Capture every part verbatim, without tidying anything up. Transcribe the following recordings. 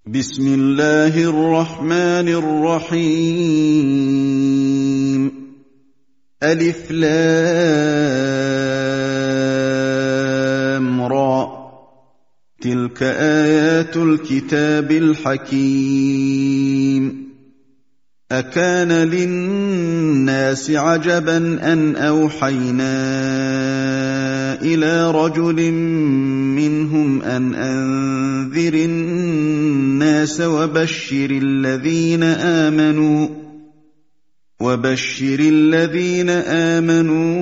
بسم الله الرحمن الرحيم ألف لام را تلك آيات الكتاب الحكيم أكان للناس عجبا أن أوحينا إلى رجل منهم أن أنذر الناس وبشر الذين آمنوا وبشر الذين آمنوا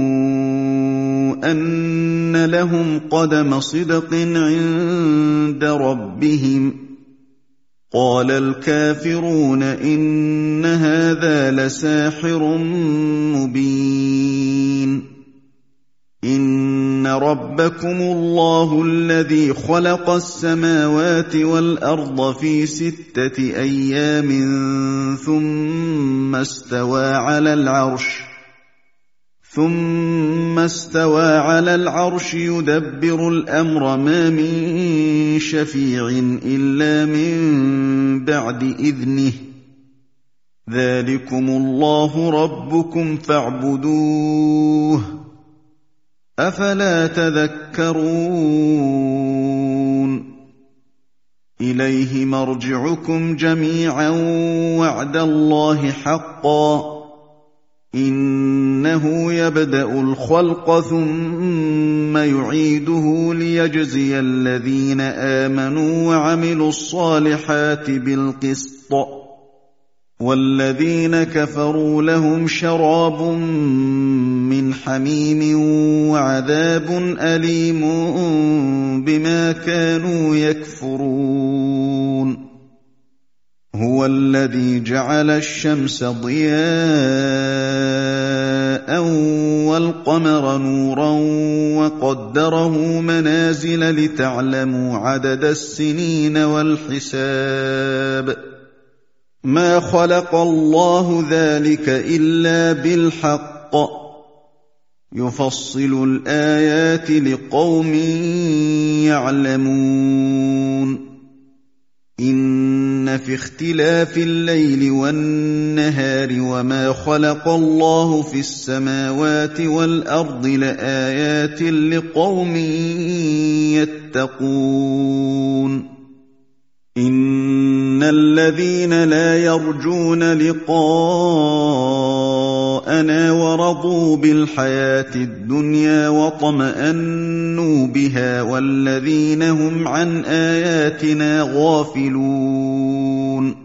أن لهم قدم صدق عند ربهم قال الكافرون إن هذا لساحر مبين إن ربكم الله الذي خلق السماوات والأرض في ستة أيام ثم استوى على العرش ثم استوى على العرش يدبر الأمر ما من شفيع إلا من بعد إذنه ذلكم الله ربكم فاعبدوه أفلا تذكرون إليه مرجعكم جميعا وعد الله حقا إنه يبدأ الخلق ثم يعيده ليجزي الذين آمنوا وعملوا الصالحات بالقسط والذين كفروا لهم شراب من حميم وعذاب أليم بما كانوا يكفرون هو الذي جعل الشمس ضياء والقمر نورا وقدره منازل لتعلموا عدد السنين والحساب ما خلق الله ذلك إلا بالحق يفصل الآيات لقوم يعلمون إن في اختلاف الليل والنهار وما خلق الله في السماوات والأرض لآيات لقوم يتقون إن الذين لا يرجون لقاءنا ورضوا بالحياة الدنيا واطمأنوا بها والذين هم عن آياتنا غافلون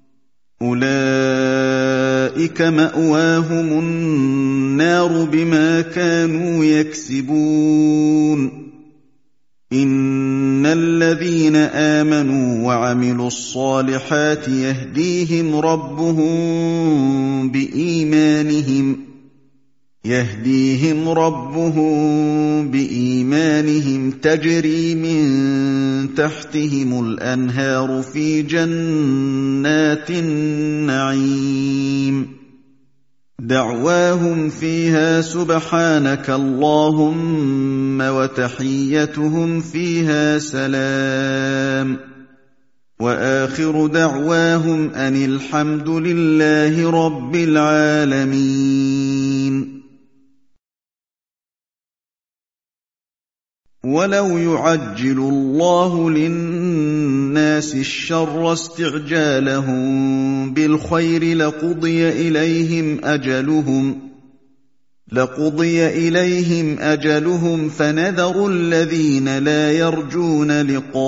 أولئك مأواهم النار بما كانوا يكسبون إن الذين آمنوا وعملوا الصالحات يهديهم ربهم بإيمانهم يهديهم ربهم بإيمانهم تجري من تحتهم الأنهار في جنات النعيم دعواهم فيها سبحانك اللهم وتحيتهم فيها سلام وآخر دعواهم أن الحمد لله رب العالمين ولو يعجل الله للناس الشر استعجالهم بالخير لقضي إليهم أجلهم لقضي إليهم أجلهم فنذر الذين لا يرجون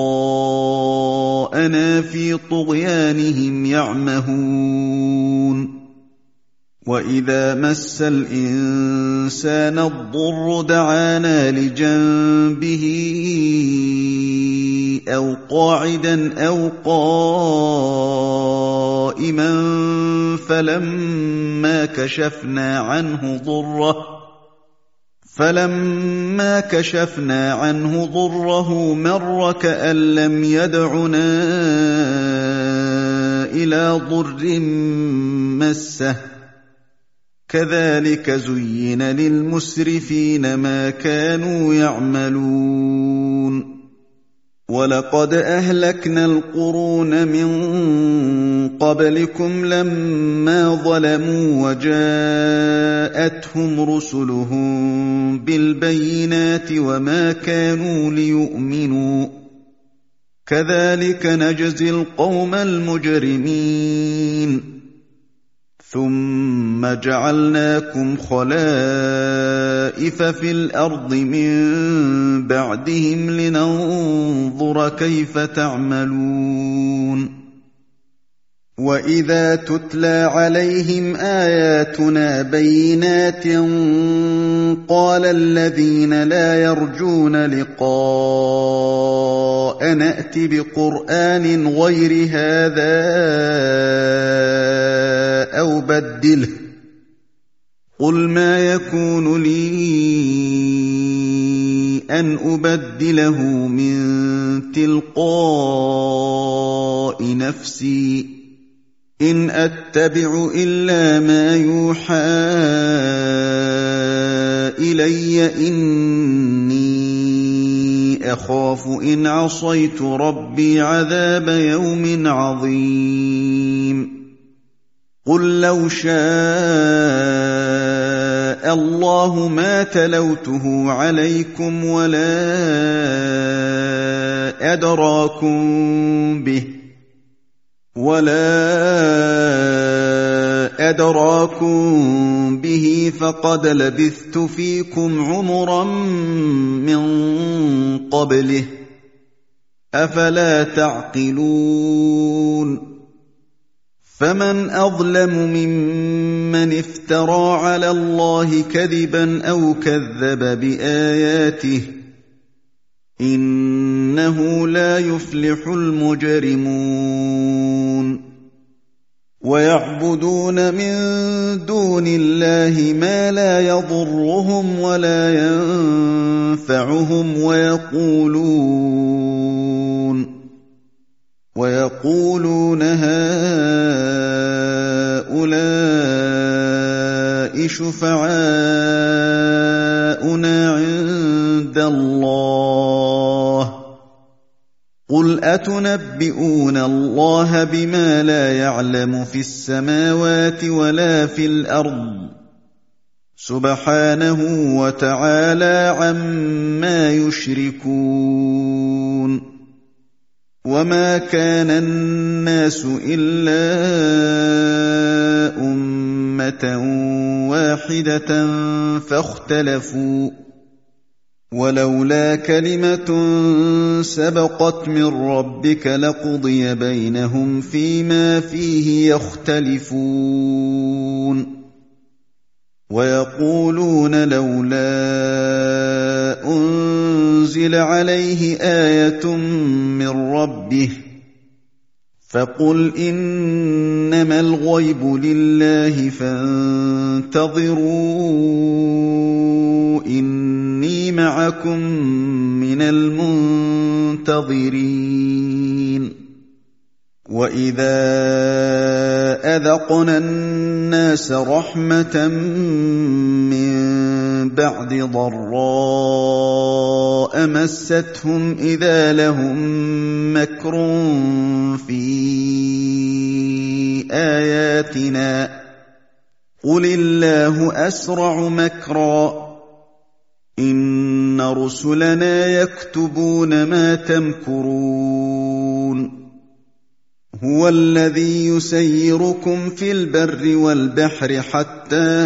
لقاءنا في طغيانهم يعمهون وإذا مس الإنسان الضر دعانا لجنبه أو قاعدا أو قائما فلما كشفنا عنه ضره فلما كشفنا عنه ضره مر كأن لم يدعنا إلى ضر مسه كذلك زين للمسرفين ما كانوا يعملون وَلَقَدْ أَهْلَكْنَا الْقُرُونَ مِن قَبْلِكُمْ لَمَّا ظَلَمُوا وَجَاءَتْهُمْ رُسُلُهُم بِالْبَيِّنَاتِ وَمَا كَانُوا لِيُؤْمِنُوا ۚ كَذَٰلِكَ نَجْزِي الْقَوْمَ الْمُجْرِمِينَ ثُمَّ جَعَلْنَاكُمْ خَلَائِفَ فِي الْأَرْضِ مِن بَعْدِهِمْ لِنَنظُرَ كَيْفَ تَعْمَلُونَ وَإِذَا تُتْلَىٰ عَلَيْهِمْ آيَاتُنَا بَيِّنَاتٍ قَالَ الَّذِينَ لَا يَرْجُونَ لِقَاءَنَا ائْتِ بِقُرْآنٍ غَيْرِ هَٰذَا أَوْ بَدِّلْهُ ۚ قُلْ مَا يَكُونُ لِي أَنْ أُبَدِّلَهُ مِن تِلْقَاءِ نَفْسِي ۖ إِنْ أَتَّبِعُ إِلَّا مَا يُوحَىٰ إِلَيَّ ۖ إِنِّي أَخَافُ إِنْ عَصَيْتُ رَبِّي عَذَابَ يَوْمٍ عَظِيمٍ قُل لَّوْ شَاءَ اللَّهُ مَا تَلَوْتُهُ عَلَيْكُمْ وَلَا أَدْرَاكُم بِهِ وَلَا أَدْرَاكُم بِهِ فَقَدْ لَبِثْتُ فِيكُمْ عُمُرًا مِّن قَبْلِهِ ۚ أَفَلَا تَعْقِلُونَ فَمَنْ أَظْلَمُ مِمَّنِ افْتَرَىٰ عَلَى اللَّهِ كَذِبًا أَوْ كَذَّبَ بِآيَاتِهِ ۚ إِنَّهُ لَا يُفْلِحُ الْمُجْرِمُونَ وَيَعْبُدُونَ مِن دُونِ اللَّهِ مَا لَا يَضُرُّهُمْ وَلَا يَنفَعُهُمْ وَيَقُولُونَ وَيَقُولُونَ هَٰؤُلَاءِ شُفَعَاؤُنَا عِندَ اللَّهِ ۚ قُلْ أَتُنَبِّئُونَ اللَّهَ بِمَا لَا يَعْلَمُ فِي السَّمَاوَاتِ وَلَا فِي الْأَرْضِ ۚ سُبْحَانَهُ وَتَعَالَىٰ عَمَّا يُشْرِكُونَ وَمَا كَانَ النَّاسُ إِلَّا أُمَّةً وَاحِدَةً فَاخْتَلَفُوا ۚ وَلَوْلَا كَلِمَةٌ سَبَقَتْ مِن رَّبِّكَ لَقُضِيَ بَيْنَهُمْ فِيمَا فِيهِ يَخْتَلِفُونَ وَيَقُولُونَ لَوْلَا أُنزِلَ عَلَيْهِ آيَةٌ مِّن رَّبِّهِ ۖ فَقُلْ إِنَّمَا الْغَيْبُ لِلَّهِ فَانتَظِرُوا إِنِّي مَعَكُم مِّنَ الْمُنتَظِرِينَ وَإِذَا أَذَقْنَا النَّاسَ رَحْمَةً مِّن بَعْدِ ضَرَّاءَ مَسَّتْهُمْ إِذَا لَهُم مَّكْرٌ فِي آيَاتِنَا ۚ قُلِ اللَّهُ أَسْرَعُ مَكْرًا ۚ إِنَّ رُسُلَنَا يَكْتُبُونَ مَا تَمْكُرُونَ هُوَ الَّذِي يُسَيِّرُكُمْ فِي الْبَرِّ وَالْبَحْرِ حَتَّىٰ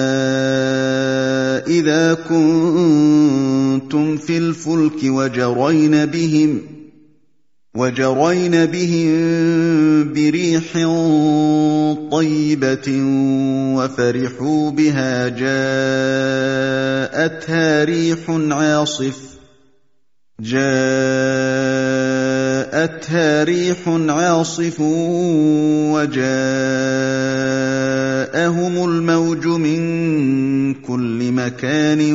إِذَا كُنتُمْ فِي الْفُلْكِ وَجَرَيْنَ بِهِمْ وَجَرَيْنَ بِهِم بِرِيحٍ طَيِّبَةٍ وَفَرِحُوا بِهَا جَاءَتْهَا رِيحٌ عَاصِفٌ جاءتها ريح عاصف وجاءهم الموج من كل مكان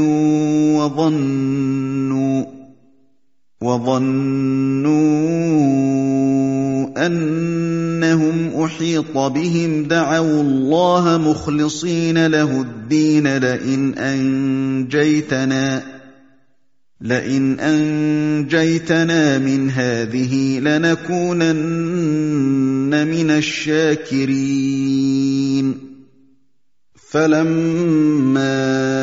وظنوا وظنوا أنهم أحيط بهم دعوا الله مخلصين له الدين لئن أنجيتنا لئن أنجيتنا من هذه لنكونن من الشاكرين فلما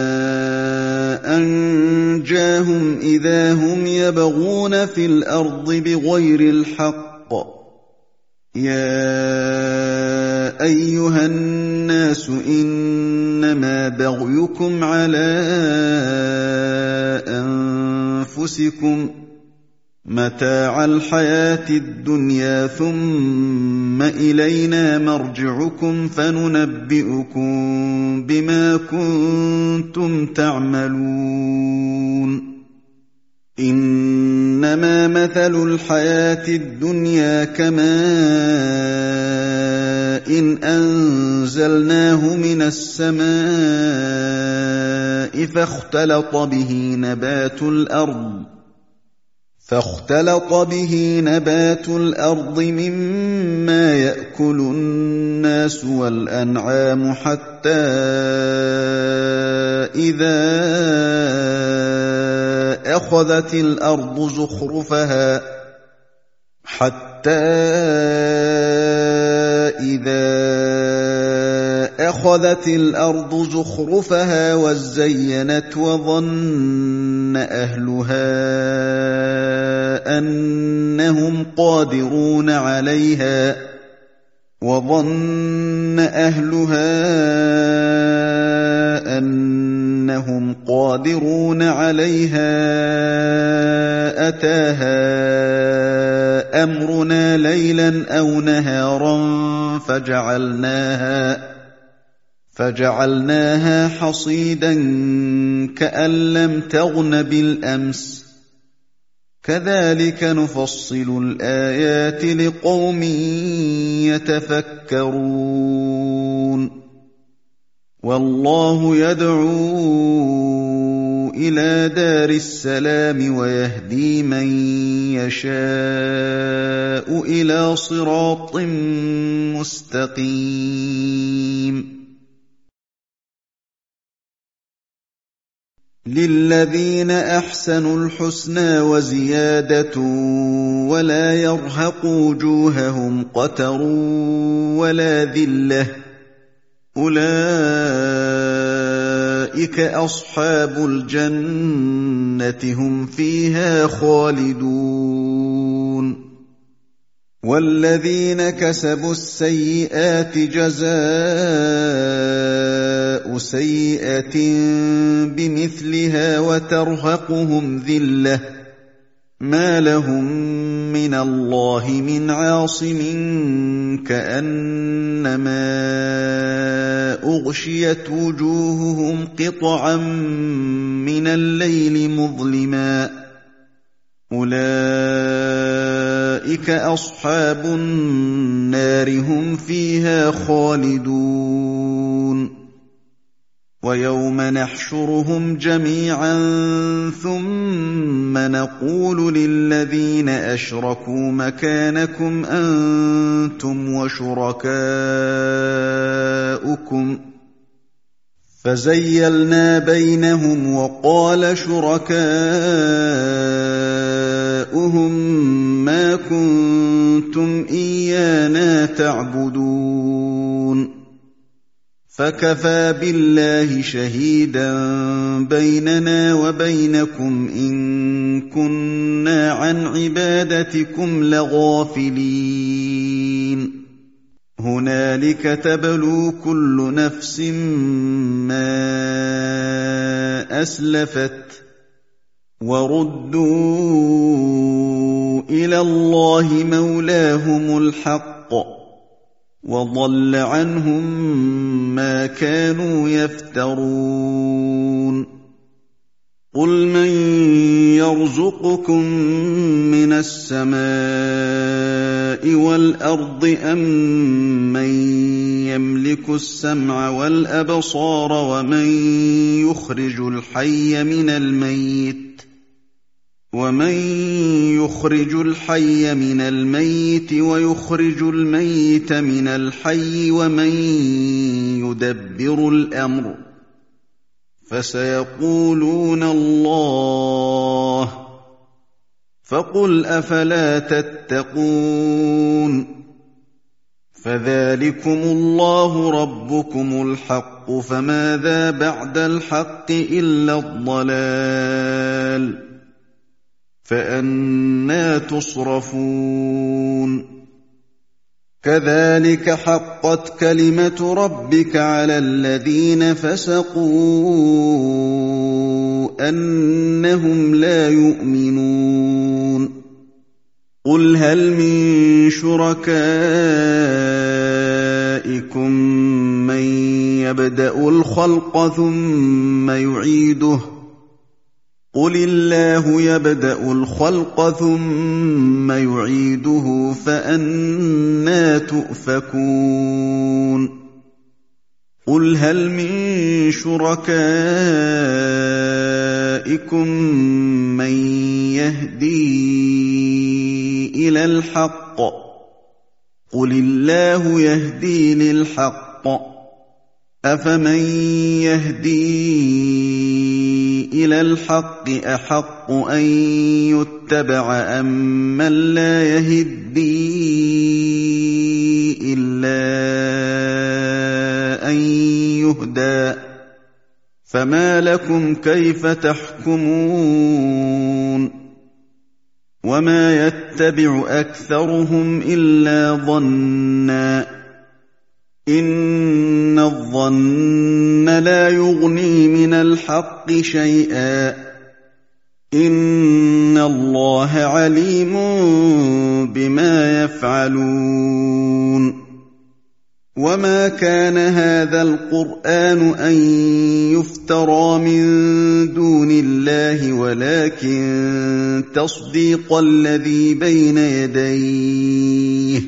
أنجاهم إذا هم يبغون في الأرض بغير الحق يا أيها الناس إنما بغيكم على أنفسكم متاع الحياة الدنيا ثم إلينا مرجعكم فننبئكم بما كنتم تعملون إنما مثل الحياة الدنيا كماء إن أنزلناه من السماء فاختلط به نبات الأرض فاختلط به نبات الأرض مما يأكل الناس والأنعام حتى إذا أخذت الأرض زخرفها حتى إذا أخذت الأرض زخرفها وزينت وظن أهلها أنهم قادرون عليها وظن أهلها أنهم قادرون عليها أتاها أمرنا ليلا أو نهارا فجعلناها فجعلناها حصيدا كأن لم تغن بالأمس كذلك نفصل الآيات لقوم يتفكرون والله يدعو إلى دار السلام ويهدي من يشاء إلى صراط مستقيم للذين أحسنوا الحسنى وزيادة ولا يرهق وجوههم قتر ولا ذلة أولئك أصحاب الجنة هم فيها خالدون والذين كسبوا السيئات جزاء سيئة بمثلها وترهقهم ذلة ما لهم من الله من عاصم كأنما أغشيت وجوههم قطعا من الليل مظلما أولئك أصحاب النار هم فيها خالدون ويوم نحشرهم جميعا ثم نقول للذين أشركوا مكانكم أنتم وشركاؤكم فزيلنا بينهم وقال شركاؤهم ما كنتم إيانا تعبدون فكفى بالله شهيدا بيننا وبينكم إن كنا عن عبادتكم لغافلين هنالك تبلو كل نفس ما أسلفت وردوا إلى الله مولاهم الحق وضل عنهم ما كانوا يفترون قل من يرزقكم من السماء والأرض أم من يملك السمع والأبصار ومن يخرج الحي من الميت ومن يخرج الحي من الميت ويخرج الميت من الحي ومن يدبر الأمر فسيقولون الله فقل أفلا تتقون فذلكم الله ربكم الحق فماذا بعد الحق إلا الضلال فأنى تصرفون كذلك حقت كلمة ربك على الذين فسقوا أنهم لا يؤمنون قل هل من شركائكم من يبدأ الخلق ثم يعيده قل الله يبدأ الخلق ثم يعيده فأنى تؤفكون قل هل من شركائكم من يهدي إلى الحق قل الله يهدي للحق أفمن يهدي إلى الحق أحق أن يتبع أم من لا يهدي إلا أن يهدى فما لكم كيف تحكمون وما يتبع أكثرهم إلا ظنًّا إن الظن لا يغني من الحق شيئا إن الله عليم بما يفعلون وما كان هذا القرآن أن يفترى من دون الله ولكن تصديق الذي بين يديه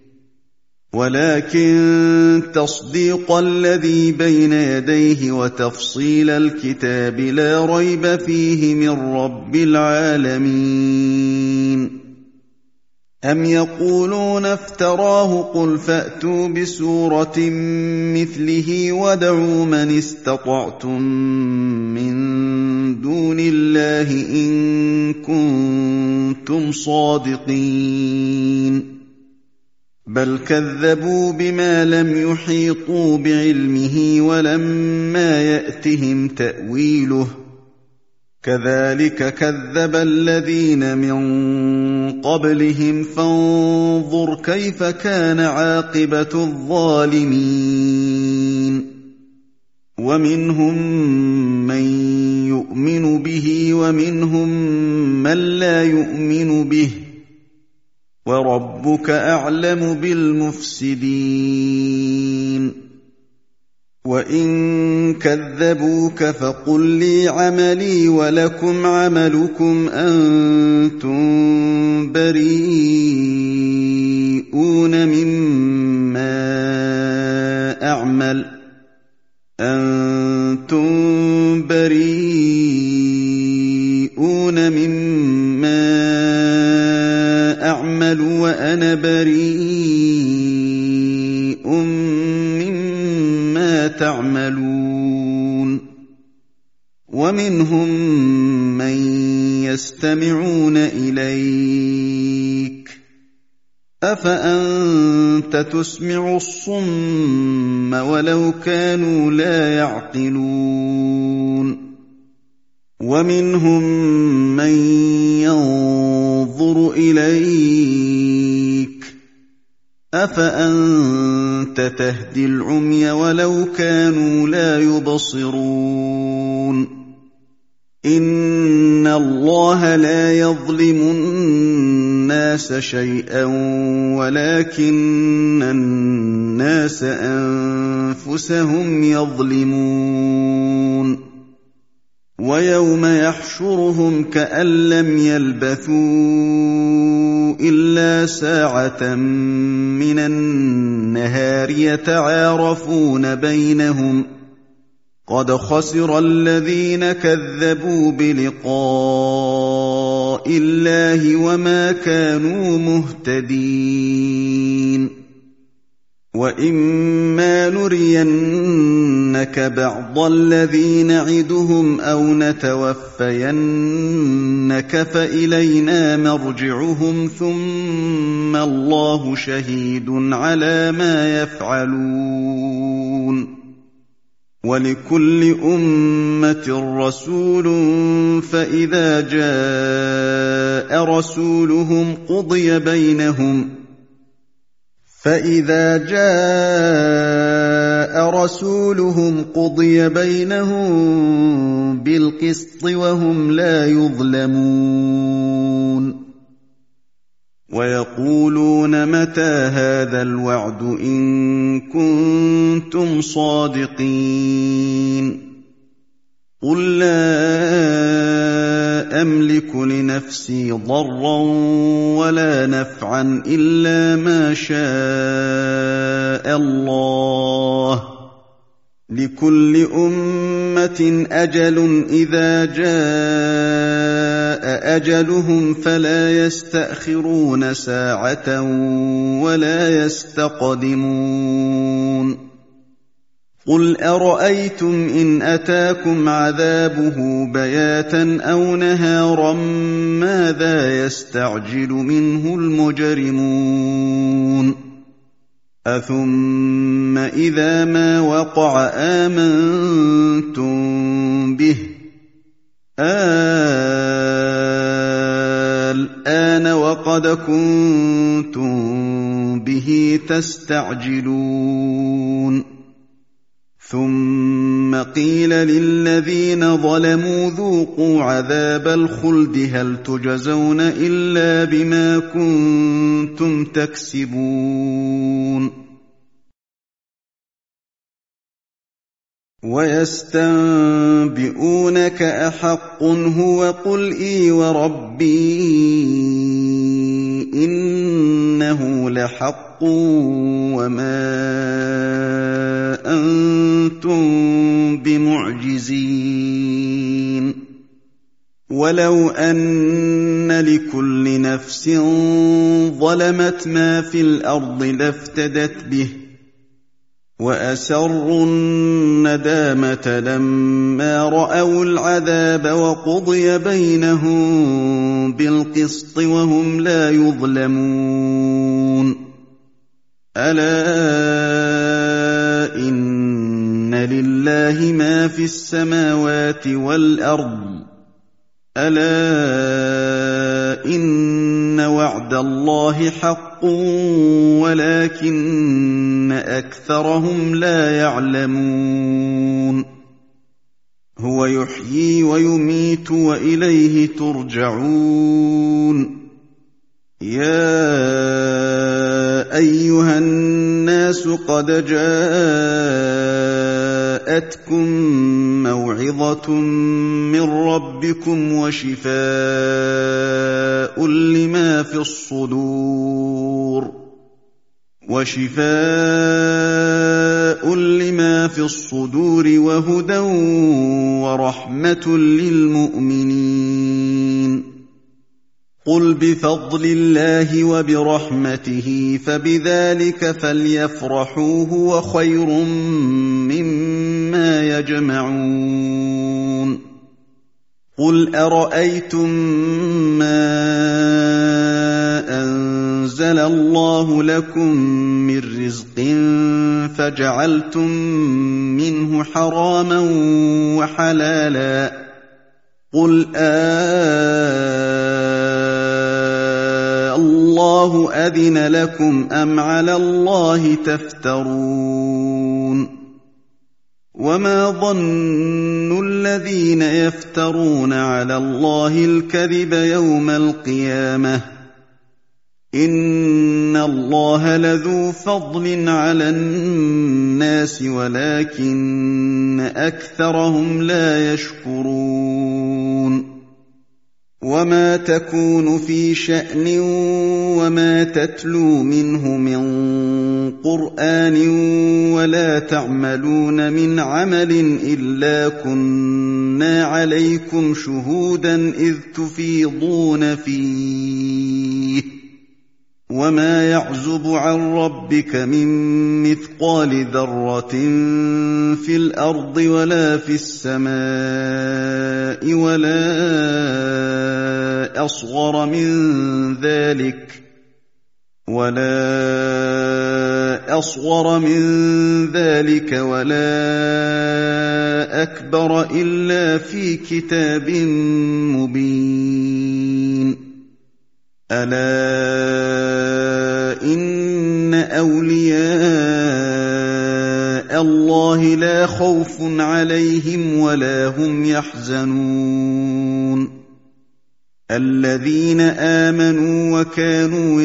ولكن تصديق الذي بين يديه وتفصيل الكتاب لا ريب فيه من رب العالمين أم يقولون افتراه قل فأتوا بسورة مثله وادعوا من استطعتم من دون الله إن كنتم صادقين بل كذبوا بما لم يحيطوا بعلمه ولما يأتهم تأويله كذلك كذب الذين من قبلهم فانظر كيف كان عاقبة الظالمين ومنهم من يؤمن به ومنهم من لا يؤمن به وربك أعلم بالمفسدين وإن كذبوك فقل لي عملي ولكم عملكم أنتم بريئون مما أعمل أنتم بريئون مما أعمل وأنا بريء مما تعملون ومنهم من يستمعون إليك أفأنت تسمع الصم ولو كانوا لا يعقلون ومنهم من ينظر إليك أفأنت تهدي العمي ولو كانوا لا يبصرون إن الله لا يظلم الناس شيئا ولكن الناس أنفسهم يظلمون ويوم يحشرهم كأن لم يلبثوا إلا ساعة من النهار يتعارفون بينهم قد خسر الذين كذبوا بلقاء الله وما كانوا مهتدين وإما نرين نُرِيَنَّكَ بَعْضَ الَّذِي نَعِدُهُمْ أَوْ نَتَوَفَّيَنَّكَ فَإِلَيْنَا مَرْجِعُهُمْ ثُمَّ اللَّهُ شَهِيدٌ عَلَىٰ مَا يَفْعَلُونَ وَلِكُلِّ أُمَّةٍ رَّسُولٌ فَإِذَا جَاءَ رَسُولُهُمْ قُضِيَ بَيْنَهُمْ فَإِذَا جَاءَ رَسُولُهُمْ قُضِيَ بَيْنَهُم بِالْقِسْطِ وَهُمْ لَا يُظْلَمُونَ وَيَقُولُونَ مَتَىٰ هَٰذَا الْوَعْدُ إِن كُنتُمْ صَادِقِينَ قُل لَّا أَمْلِكُ لِنَفْسِي ضَرًّا وَلَا نَفْعًا إِلَّا مَا شَاءَ اللَّهُ ۗ لِكُلِّ أُمَّةٍ أَجَلٌ إِذَا جَاءَ أَجَلُهُمْ فَلَا يَسْتَأْخِرُونَ سَاعَةً وَلَا يَسْتَقْدِمُونَ قُلْ أَرَأَيْتُمْ إِنْ أَتَاكُمْ عَذَابُهُ بَيَاتًا أَوْ نَهَارًا مَاذَا يَسْتَعْجِلُ مِنْهُ الْمُجْرِمُونَ أَثُمَّ إِذَا مَا وَقَعَ آمَنتُم بِهِ الْآنَ وَقَدْ كُنتُم بِهِ تَسْتَعْجِلُونَ ثُمَّ قِيلَ لِلَّذِينَ ظَلَمُوا ذُوقُوا عَذَابَ الْخُلْدِ هَلْ تُجْزَوْنَ إِلَّا بِمَا كُنتُمْ تَكْسِبُونَ وَيَسْتَنبِئُونَكَ أَحَقٌّ هُوَ قُلْ إِي وَرَبِّي إِنَّهُ لَحَقٌّ وَمَا أَنتُم بِمُعْجِزِينَ وَلَوْ أَنَّ لِكُلِّ نَفْسٍ ظَلَمَتْ مَا فِي الْأَرْضِ لَافْتَدَتْ بِهِ وَأَسَرُّوا النَّدَامَةَ لَمَّا رَأَوُا الْعَذَابَ وَقُضِيَ بَيْنَهُم بِالْقِسْطِ وَهُمْ لَا يُظْلَمُونَ أَلَا إِنَّ لِلَّهِ مَا فِي السَّمَاوَاتِ وَالْأَرْضِ أَلَا إِنَّ وَعْدَ اللَّهِ حَقٌّ وَلَٰكِنَّ أَكْثَرَهُمْ لَا يَعْلَمُونَ هُوَ يُحْيِي وَيُمِيتُ وَإِلَيْهِ تُرْجَعُونَ يَا أَيُّهَا النَّاسُ قَدْ جَاءَتْكُم مَّوْعِظَةٌ مِّن رَّبِّكُمْ وَشِفَاءٌ لِّمَا فِي الصُّدُورِ وَشِفَاءٌ لِّمَا فِي الصُّدُورِ وَهُدًى وَرَحْمَةٌ لِّلْمُؤْمِنِينَ قُلْ بِفَضْلِ اللَّهِ وَبِرَحْمَتِهِ فَبِذَٰلِكَ فَلْيَفْرَحُوا هُوَ خَيْرٌ مِّمَّا يَجْمَعُونَ قُلْ أَرَأَيْتُم مَّا أَنزَلَ اللَّهُ لَكُم مِّن رِّزْقٍ فَجَعَلْتُم مِّنْهُ حَرَامًا وَحَلَالًا قُلْ آللَّهُ أَذِنَ لَكُمْ أَمْ عَلَى اللَّهِ تَفْتَرُونَ وَمَا ظَنُّ الَّذِينَ يَفْتَرُونَ عَلَى اللَّهِ الْكَذِبَ يَوْمَ الْقِيَامَةِ إِنَّ اللَّهَ لَذُو فَضْلٍ عَلَى النَّاسِ وَلَٰكِنَّ أَكْثَرَهُمْ لَا يَشْكُرُونَ وَمَا تَكُونُ فِي شَأْنٍ وَمَا تَتْلُو مِنْهُ مِن قُرْآنٍ وَلَا تَعْمَلُونَ مِنْ عَمَلٍ إِلَّا كُنَّا عَلَيْكُمْ شُهُودًا إِذْ تُفِيضُونَ فِيهِ وما يعزب عن ربك من مثقال ذرة في الأرض ولا في السماء ولا أصغر من ذلك ولا أصغر من ذلك ولا أكبر إلا في كتاب مبين ألا إن أولياء الله لا خوف عليهم ولا هم يحزنون الذين آمنوا وكانوا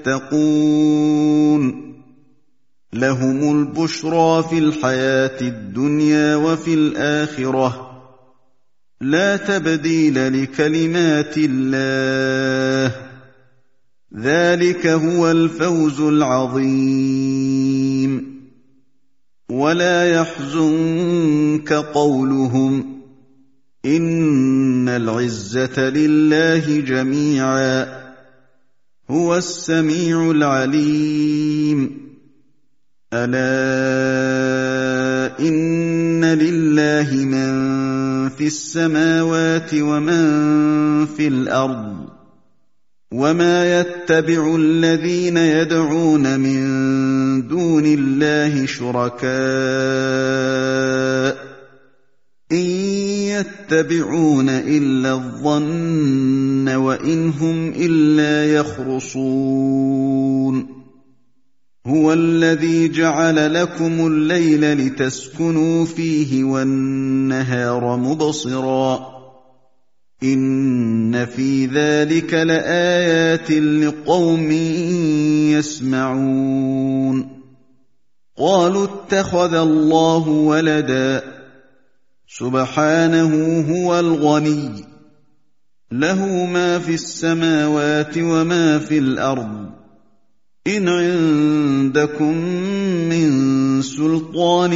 يتقون لهم البشرى في الحياة الدنيا وفي الآخرة لا تبديل لكلمات الله ذلك هو الفوز العظيم ولا يحزنك قولهم إن العزة لله جميعا هو السميع العليم ألا إن لله من في السماوات ومن في الأرض وما يتبع الذين يدعون من دون الله شركاء إن يتبعون إلا الظن وإن هم إلا يخرصون هو الذي جعل لكم الليل لتسكنوا فيه والنهار مبصرا إن في ذلك لآيات لقوم يسمعون قالوا اتخذ الله ولدا سبحانه هو الغني له ما في السماوات وما في الأرض إن عندكم من سلطان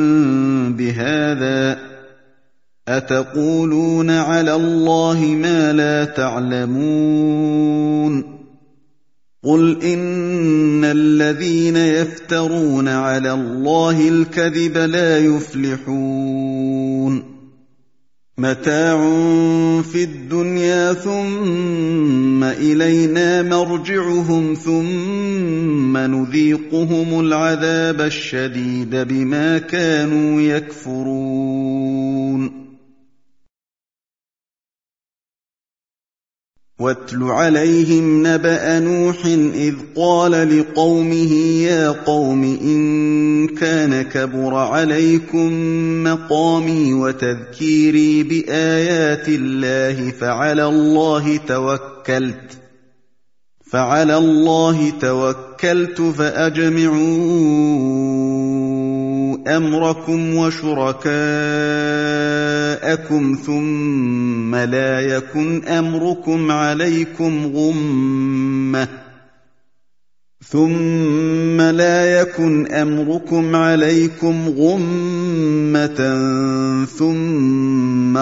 بهذا أتقولون على الله ما لا تعلمون قل إن الذين يفترون على الله الكذب لا يفلحون متاع في الدنيا ثم إلينا مرجعهم ثم نذيقهم العذاب الشديد بما كانوا يكفرون واتل عليهم نبأ نوح إذ قال لقومه يا قوم إن كان كبر عليكم مقامي وتذكيري بآيات الله فعلى الله توكلت فعلى الله توكلت فأجمعوا أمركم وشركاءكم ثم لا يكن أمركم عليكم غمة ثم لا يكن أمركم عليكم غمة ثم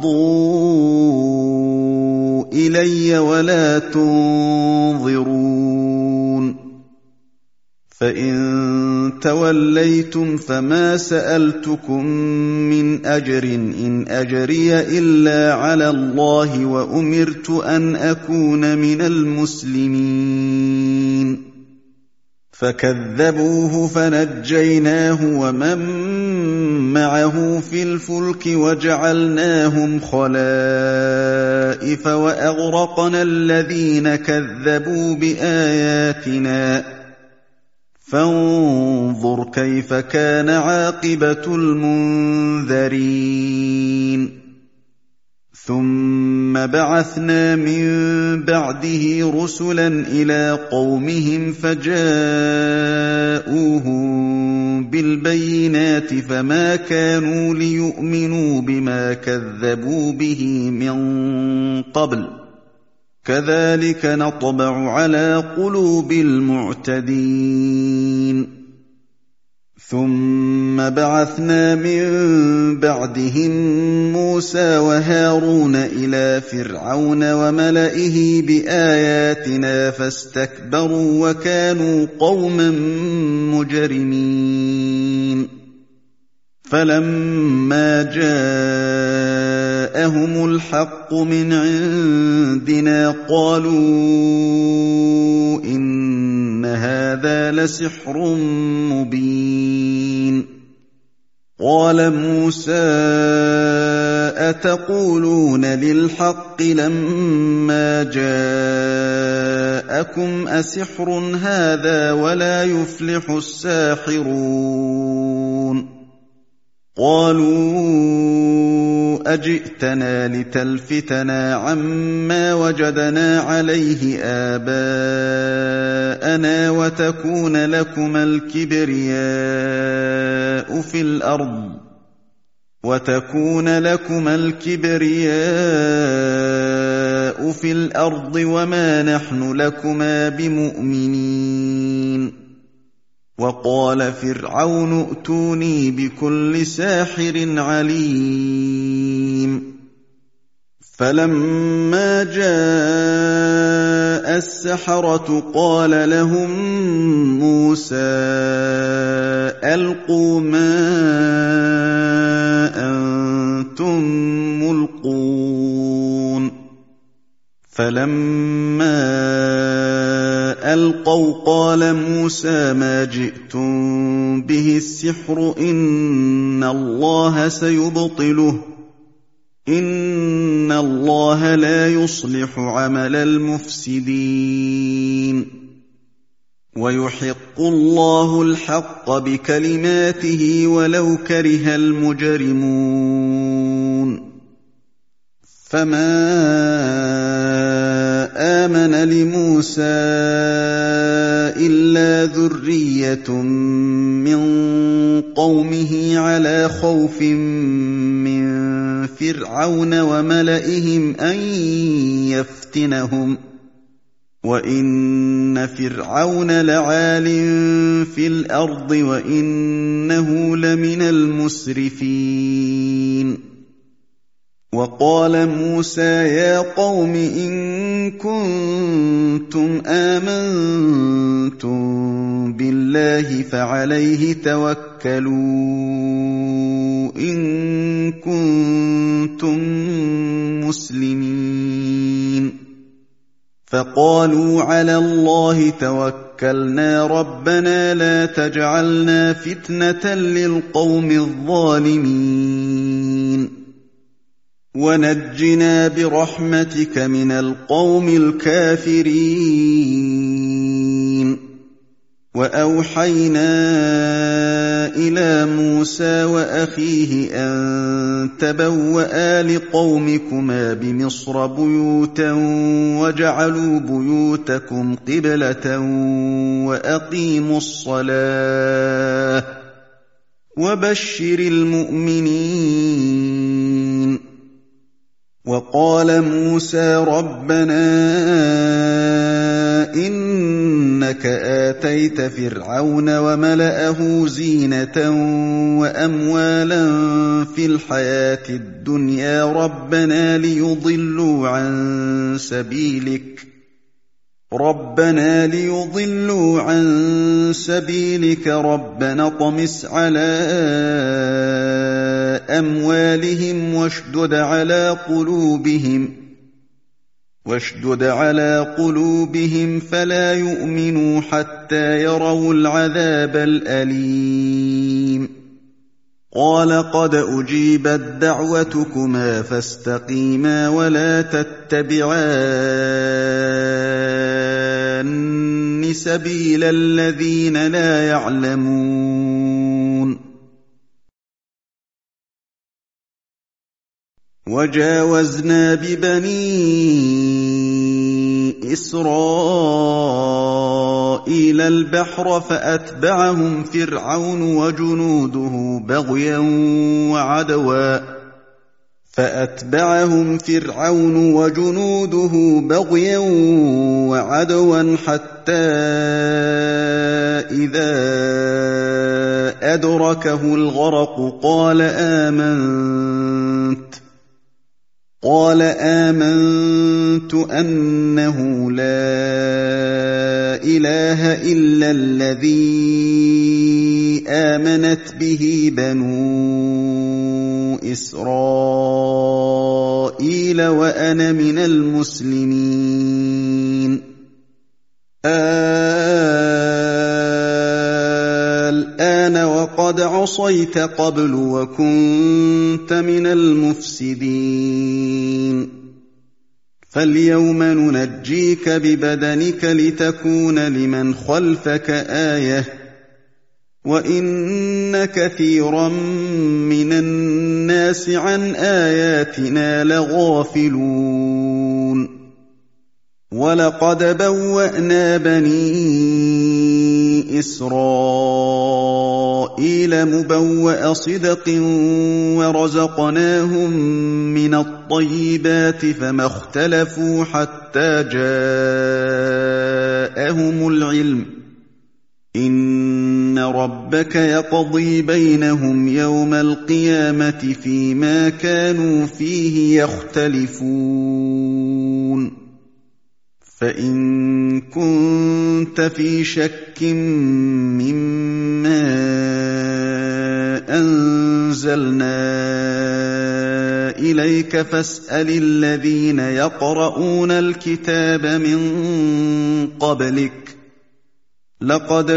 قضوا إلي ولا تنظرون فإن توليتم فما سألتكم من أجر إن أجري إلا على الله وأمرت أن أكون من المسلمين فكذبوه فنجيناه ومن معه في الفلك وجعلناهم خلائف وأغرقنا الذين كذبوا بآياتنا فانظر كيف كان عاقبة المنذرين ثم بعثنا من بعده رسلا إلى قومهم فجاءوهم بالبينات فما كانوا ليؤمنوا بما كذبوا به من قبل كذلك نطبع على قلوب المعتدين ثُمَّ بَعَثْنَا مِن بَعْدِهِم مُّوسَىٰ وَهَارُونَ إِلَىٰ فِرْعَوْنَ وَمَلَئِهِ بِآيَاتِنَا فَاسْتَكْبَرُوا وَكَانُوا قَوْمًا مُّجْرِمِينَ فَلَمَّا جَاءَهُمُ الْحَقُّ مِنْ عِندِنَا قَالُوا إِنَّ هَٰذَا لَسِحْرٌ مُّبِينٌ قَالَ مُوسَىٰ أَتَقُولُونَ لِلْحَقِّ لَمَّا جَاءَكُمْ أَسِحْرٌ هَٰذَا وَلَا يُفْلِحُ السَّاحِرُونَ قَالُوا أَجِئْتَنَا لِتَلْفِتَنَا عَمَّا وَجَدْنَا عَلَيْهِ آبَاءَنَا وَتَكُونَ لَكُمَا الْكِبْرِيَاءُ فِي الْأَرْضِ وَتَكُونَ لَكُمَا الْكِبْرِيَاءُ فِي الْأَرْضِ وَمَا نَحْنُ لَكُمَا بِمُؤْمِنِينَ وَقَالَ فِرْعَوْنُ ائْتُونِي بِكُلِّ سَاحِرٍ عَلِيمٍ فَلَمَّا جَاءَ السَّحَرَةُ قَالَ لَهُم مُّوسَىٰ أَلْقُوا مَا أَنتُم مُّلْقُونَ فَلَمَّا أَلْقَوْا قَالَ مُوسَىٰ مَا جِئْتُم بِهِ السِّحْرُ إِنَّ اللَّهَ سَيُبْطِلُهُ إِنَّ اللَّهَ لَا يُصْلِحُ عَمَلَ الْمُفْسِدِينَ وَيُحِقُّ اللَّهُ الْحَقَّ بِكَلِمَاتِهِ وَلَوْ كَرِهَ الْمُجْرِمُونَ فَمَا آمَنَ لِمُوسَىٰ إِلَّا ذُرِّيَّةٌ مِّن قَوْمِهِ عَلَىٰ خَوْفٍ مِّن فِرْعَوْنَ وَمَلَئِهِمْ أَن يَفْتِنَهُمْ ۚ وَإِنَّ فِرْعَوْنَ لَعَالٍ فِي الْأَرْضِ وَإِنَّهُ لَمِنَ الْمُسْرِفِينَ وَقَالَ مُوسَىٰ يَا قَوْمِ إِن كُنتُمْ آمَنتُم بِاللَّهِ فَعَلَيْهِ تَوَكَّلُوا إِن كُنتُم مُّسْلِمِينَ فَقَالُوا عَلَى اللَّهِ تَوَكَّلْنَا رَبَّنَا لَا تَجْعَلْنَا فِتْنَةً لِّلْقَوْمِ الظَّالِمِينَ وَنَجِّنَا بِرَحْمَتِكَ مِنَ الْقَوْمِ الْكَافِرِينَ وَأَوْحَيْنَا إِلَىٰ مُوسَىٰ وَأَخِيهِ أَن تَبَوَّآ لِقَوْمِكُمَا بِمِصْرَ بُيُوتًا وَاجْعَلُوا بُيُوتَكُمْ قِبْلَةً وَأَقِيمُوا الصَّلَاةَ وَبَشِّرِ الْمُؤْمِنِينَ وَقَالَ مُوسَىٰ رَبَّنَا إِنَّكَ آتَيْتَ فِرْعَوْنَ وَمَلَأَهُ زِينَةً وَأَمْوَالًا فِي الْحَيَاةِ الدُّنْيَا رَبَّنَا لِيُضِلُّوا عَن سَبِيلِكَ رَبَّنَا لِيُضِلُّوا عَن سَبِيلِكَ رَبَّنَا اطْمِسْ عَلَىٰ أَمْوَالِهِمْ وَاشْدُدْ عَلَىٰ قُلُوبِهِمْ واشدد على قلوبهم فلا يؤمنوا حتى يروا العذاب الأليم قال قد أجيبت دعوتكما فاستقيما ولا تتبعان سبيل الذين لا يعلمون وجاوزنا ببني إسرائيل البحر فأتبعهم فرعون وجنوده بغيا وعدوا فأتبعهم فرعون وجنوده بغيا وعدوا حتى إذا أدركه الغرق قال آمنت قال آمنت أنه لا إله إلا الذي آمنت به بنو إسرائيل وأنا من المسلمين الآن وقد عصيت قبل وكنت من المفسدين فاليوم ننجيك ببدنك لتكون لمن خلفك آية وإن كثيرا من الناس عن آياتنا لغافلون ولقد بوأنا بني إسرائيل مبوأ صدق ورزقناهم من الطيبات فما اختلفوا حتى جاءهم العلم إن ربك يقضي بينهم يوم القيامة فيما كانوا فيه يختلفون فإن كنت في شك مما أنزلنا إليك فاسأل الذين يقرؤون الكتاب من قبلك لقد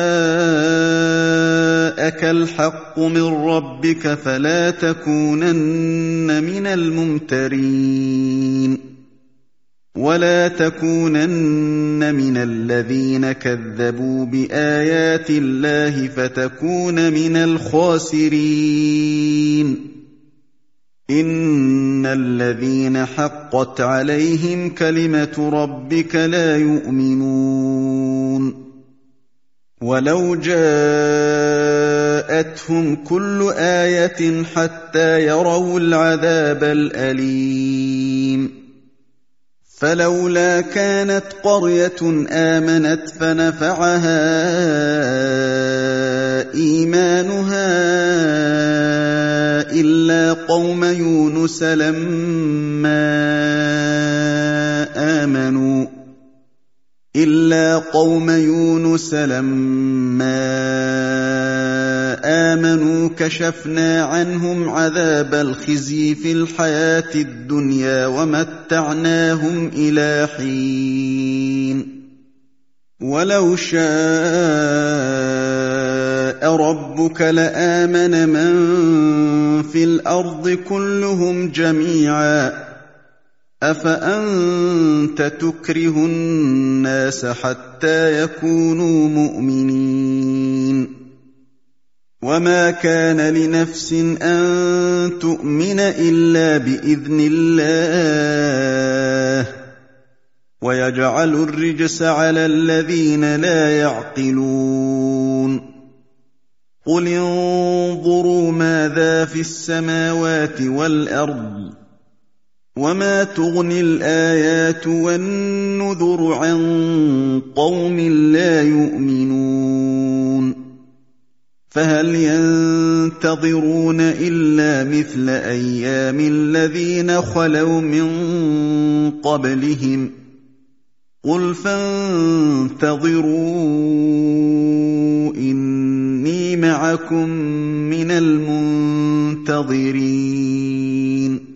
جاءك الحق من ربك فلا تكونن من الممترين ولا تكونن من الذين كذبوا بآيات الله فتكون من الخاسرين إن الذين حقت عليهم كلمة ربك لا يؤمنون ولو جاءتهم كل آية حتى يروا العذاب الأليم فلولا كانت قرية آمنت فنفعها إيمانها إلا قوم يونس لما آمنوا إلا قوم يونس لما آمنوا كشفنا عنهم عذاب الخزي في الحياة الدنيا ومتعناهم إلى حين ولو شاء ربك لآمن من في الأرض كلهم جميعا أفأنت تكره الناس حتى يكونوا مؤمنين وما كان لنفس أن تؤمن إلا بإذن الله ويجعل الرجس على الذين لا يعقلون قل انظروا ماذا في السماوات والأرض وما تغني الآيات والنذر عن قوم لا يؤمنون فهل ينتظرون إلا مثل أيام الذين خلوا من قبلهم قل فانتظروا إني معكم من المنتظرين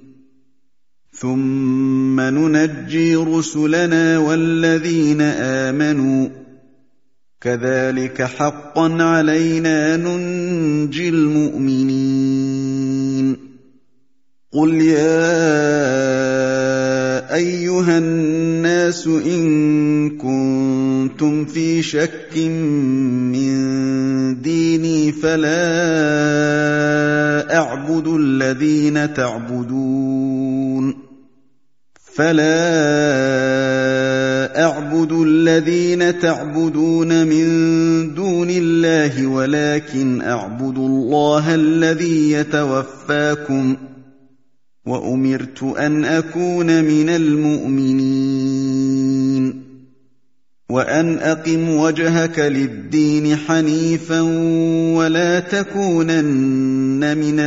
ثم ننجي رسلنا والذين آمنوا كذلك حقا علينا ننجي المؤمنين قل يا أيها الناس إن كنتم في شك من ديني فلا أعبد الذين تعبدون فلا أعبد الذين تعبدون من دون الله ولكن أعبد الله الذي يتوفاكم وأمرت أن أكون من المؤمنين وأن أقم وجهك للدين حنيفا ولا تكونن من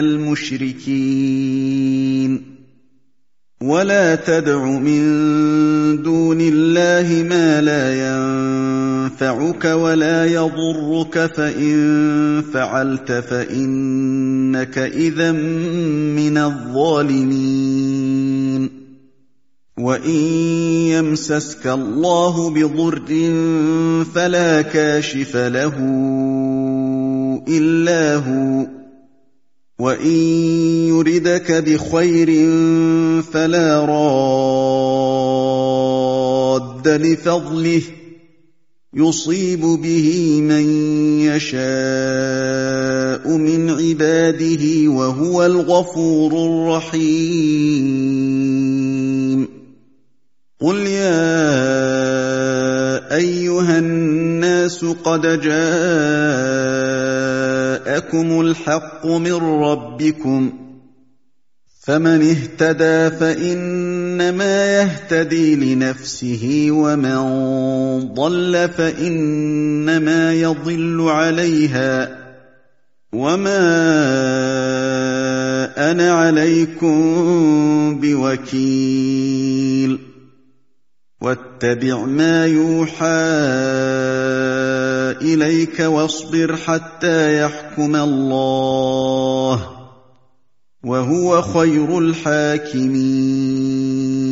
المشركين ولا تدع من دون الله ما لا ينفعك ولا يضرك فإن فعلت فإنك إذا من الظالمين وإن يمسسك الله بضر فلا كاشف له إلا هو وإن يردك بخير فلا راد لفضله يصيب به من يشاء من عباده وهو الغفور الرحيم قل يا أيها الناس قد جاءكم الحق من ربكم فمن اهتدى فإنما يهتدي لنفسه ومن ضل فإنما يضل عليها وما أنا عليكم بوكيل واتبع ما يوحى إليك واصبر حتى يحكم الله وهو خير الحاكمين